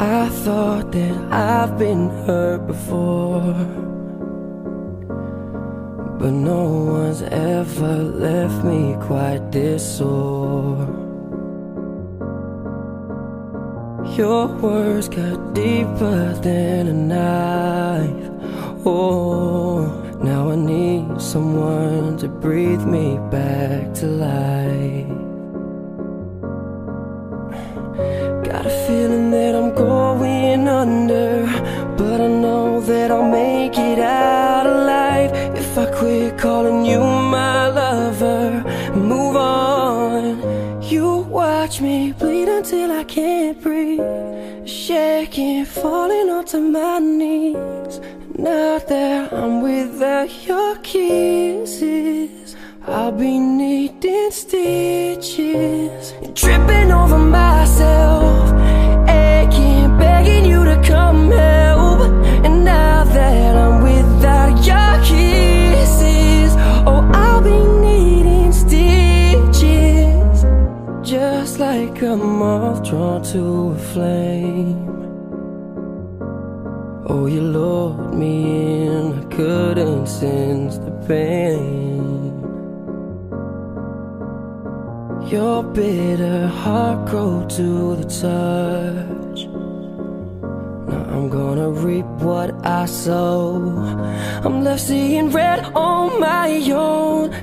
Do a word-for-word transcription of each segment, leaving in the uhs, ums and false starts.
I thought that I've been hurt before, but no one's ever left me quite this sore. Your words cut deeper than a knife. Oh, now I need someone to breathe me back to life. Got a feeling that I'm going under, but I know that I'll make it out alive if I quit calling you my lover and move on. You watch me bleed until I can't breathe, shaking, falling onto my knees. Now that I'm without your kisses, I'll be needing stitches, tripping over myself, aching, begging you to come help. And now that I'm without your kisses, oh, I'll be needing stitches, just like a moth drawn to a flame. Oh, you lured me in, I couldn't sense the pain. Your bitter heart grow to the touch. Now I'm gonna reap what I sow. I'm left seeing red on my own.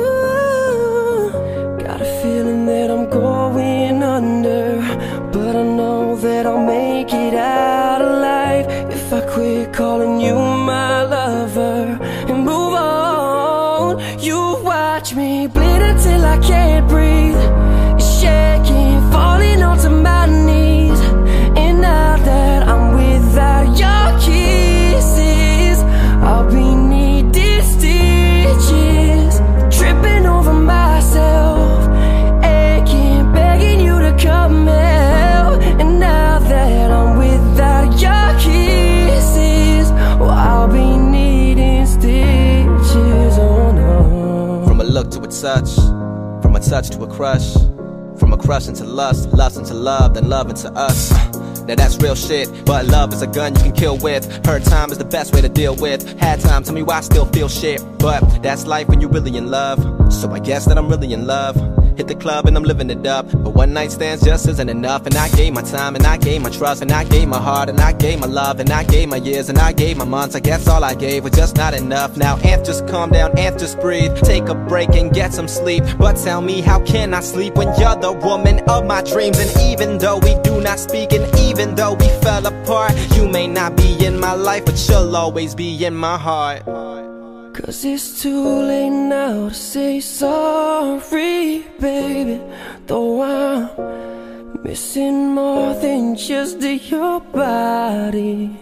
Ooh, got a feeling that I'm going under, but I know that I'll make it out alive if I quit calling you my lover and move on. You watch me bleed until I can't breathe, shaking, falling onto my knees. And now that I'm without your kisses, I'll be needing stitches, tripping over myself, aching, begging you to come help. And now that I'm without your kisses, well, I'll be needing stitches. Oh no. From a look to a touch, from a touch to a crush, from a crush into lust, lust into love, then love into us. Now that's real shit, but love is a gun you can kill with. Hurt time is the best way to deal with. Had time, tell me why I still feel shit, but that's life when you're really in love. So I guess that I'm really in love. Hit the club and I'm living it up, but one night stands just isn't enough. And I gave my time, and I gave my trust, and I gave my heart, and I gave my love, and I gave my years, and I gave my months. I guess all I gave was just not enough. Now Anth, just calm down, Anth, just breathe, take a break and get some sleep. But tell me, how can I sleep when you're the woman of my dreams? And even though we do not speak, and even though we fell apart, you may not be in my life, but you'll always be in my heart. Cause it's too late now to say sorry, baby. Though I'm missing more than just your body.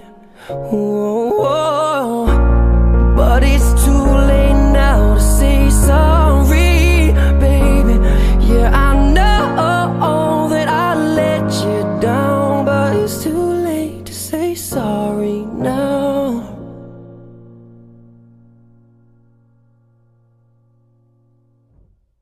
Whoa, whoa. But it's too late now to say sorry.